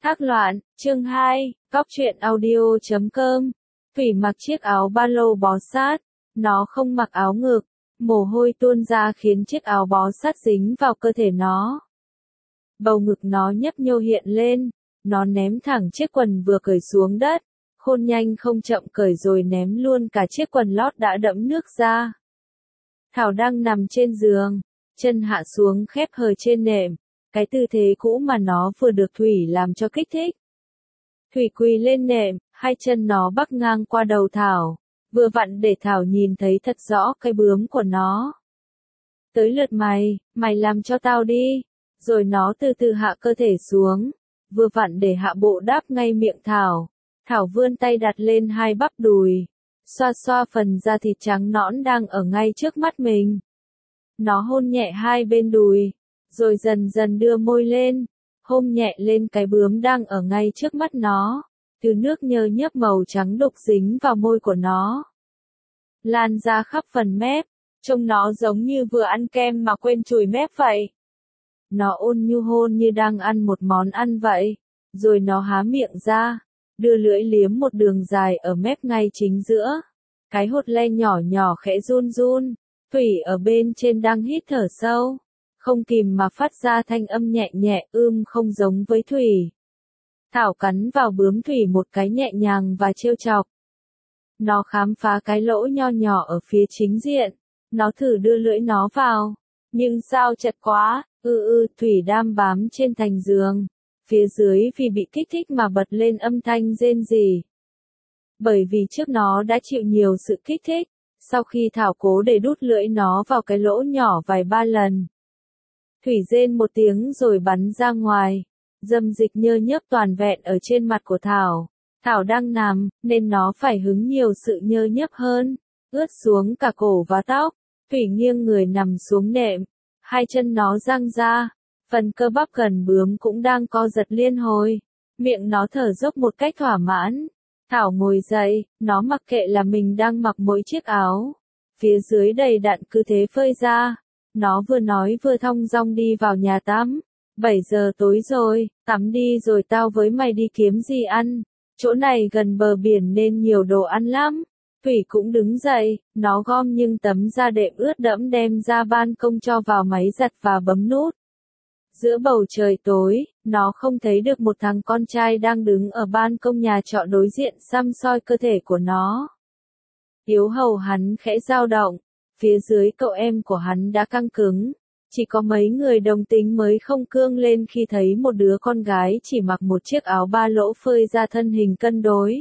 Thác loạn, chương 2, Cóc truyện audio.com. Thủy mặc chiếc áo ba lô bó sát, nó không mặc áo ngực, mồ hôi tuôn ra khiến chiếc áo bó sát dính vào cơ thể nó. Bầu ngực nó nhấp nhô hiện lên, nó ném thẳng chiếc quần vừa cởi xuống đất, khôn nhanh không chậm cởi rồi ném luôn cả chiếc quần lót đã đẫm nước ra. Thảo đang nằm trên giường, chân hạ xuống khép hờ trên nệm, cái tư thế cũ mà nó vừa được Thủy làm cho kích thích. Thủy quỳ lên nệm, hai chân nó bắc ngang qua đầu Thảo, vừa vặn để Thảo nhìn thấy thật rõ cái bướm của nó. Tới lượt mày, mày làm cho tao đi, rồi nó từ từ hạ cơ thể xuống, vừa vặn để hạ bộ đáp ngay miệng Thảo. Thảo vươn tay đặt lên hai bắp đùi, xoa xoa phần da thịt trắng nõn đang ở ngay trước mắt mình. Nó hôn nhẹ hai bên đùi, rồi dần dần đưa môi lên, hôn nhẹ lên cái bướm đang ở ngay trước mắt nó, từ nước nhơ nhớp màu trắng đục dính vào môi của nó. Lan ra khắp phần mép, trông nó giống như vừa ăn kem mà quên chùi mép vậy. Nó ôn nhu hôn như đang ăn một món ăn vậy, rồi nó há miệng ra, đưa lưỡi liếm một đường dài ở mép ngay chính giữa. Cái hột le nhỏ nhỏ khẽ run run, Thủy ở bên trên đang hít thở sâu, không kìm mà phát ra thanh âm nhẹ nhẹ không giống với Thủy. Thảo cắn vào bướm Thủy một cái nhẹ nhàng và trêu chọc. Nó khám phá cái lỗ nho nhỏ ở phía chính diện, nó thử đưa lưỡi nó vào, nhưng sao chật quá, Thủy đam bám trên thành giường, phía dưới vì bị kích thích mà bật lên âm thanh rên rỉ. Bởi vì trước nó đã chịu nhiều sự kích thích, sau khi Thảo cố để đút lưỡi nó vào cái lỗ nhỏ vài ba lần. Thủy rên một tiếng rồi bắn ra ngoài, dâm dịch nhơ nhớp toàn vẹn ở trên mặt của Thảo. Thảo đang nằm, nên nó phải hứng nhiều sự nhơ nhớp hơn, ướt xuống cả cổ và tóc. Thủy nghiêng người nằm xuống nệm, hai chân nó dang ra, phần cơ bắp gần bướm cũng đang co giật liên hồi, miệng nó thở dốc một cách thỏa mãn. Thảo ngồi dậy, nó mặc kệ là mình đang mặc mỗi chiếc áo, phía dưới đầy đặn cứ thế phơi ra. Nó vừa nói vừa thong dong đi vào nhà tắm. 7 giờ tối rồi, tắm đi rồi tao với mày đi kiếm gì ăn. Chỗ này gần bờ biển nên nhiều đồ ăn lắm. Thủy cũng đứng dậy, nó gom những tấm da đệm ướt đẫm đem ra ban công cho vào máy giặt và bấm nút. Giữa bầu trời tối, nó không thấy được một thằng con trai đang đứng ở ban công nhà trọ đối diện xăm soi cơ thể của nó. Yếu hầu hắn khẽ dao động, phía dưới cậu em của hắn đã căng cứng. Chỉ có mấy người đồng tính mới không cương lên khi thấy một đứa con gái chỉ mặc một chiếc áo ba lỗ phơi ra thân hình cân đối.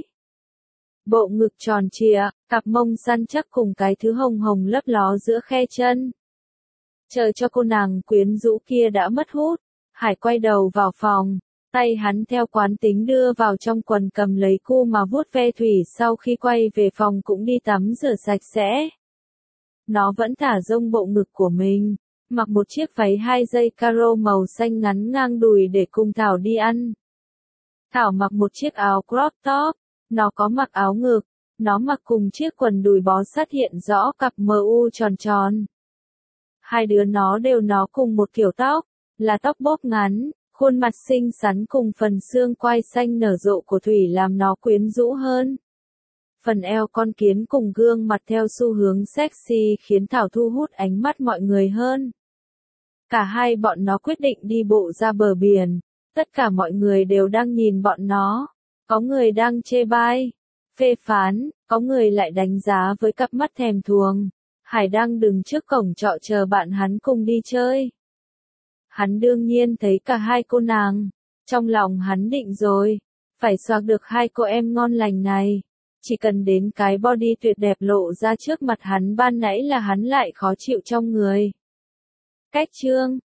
Bộ ngực tròn trịa, cặp mông săn chắc cùng cái thứ hồng hồng lấp ló giữa khe chân. Chờ cho cô nàng quyến rũ kia đã mất hút, Hải quay đầu vào phòng, tay hắn theo quán tính đưa vào trong quần cầm lấy cu mà vuốt ve Thủy sau khi quay về phòng cũng đi tắm rửa sạch sẽ. Nó vẫn thả rông bộ ngực của mình, mặc một chiếc váy 2 dây caro màu xanh ngắn ngang đùi để cùng Thảo đi ăn. Thảo mặc một chiếc áo crop top, nó có mặc áo ngực, nó mặc cùng chiếc quần đùi bó sát hiện rõ cặp MU tròn tròn. Hai đứa nó cùng một kiểu tóc, là tóc bóp ngắn, khuôn mặt xinh xắn cùng phần xương quai xanh nở rộ của Thủy làm nó quyến rũ hơn. Phần eo con kiến cùng gương mặt theo xu hướng sexy khiến Thảo thu hút ánh mắt mọi người hơn. Cả hai bọn nó quyết định đi bộ ra bờ biển, tất cả mọi người đều đang nhìn bọn nó, có người đang chê bai, phê phán, có người lại đánh giá với cặp mắt thèm thuồng. Hải đang đứng trước cổng trọ chờ bạn hắn cùng đi chơi. Hắn đương nhiên thấy cả hai cô nàng, trong lòng hắn định rồi, phải xoạc được hai cô em ngon lành này. Chỉ cần đến cái body tuyệt đẹp lộ ra trước mặt hắn ban nãy là hắn lại khó chịu trong người. Cách chương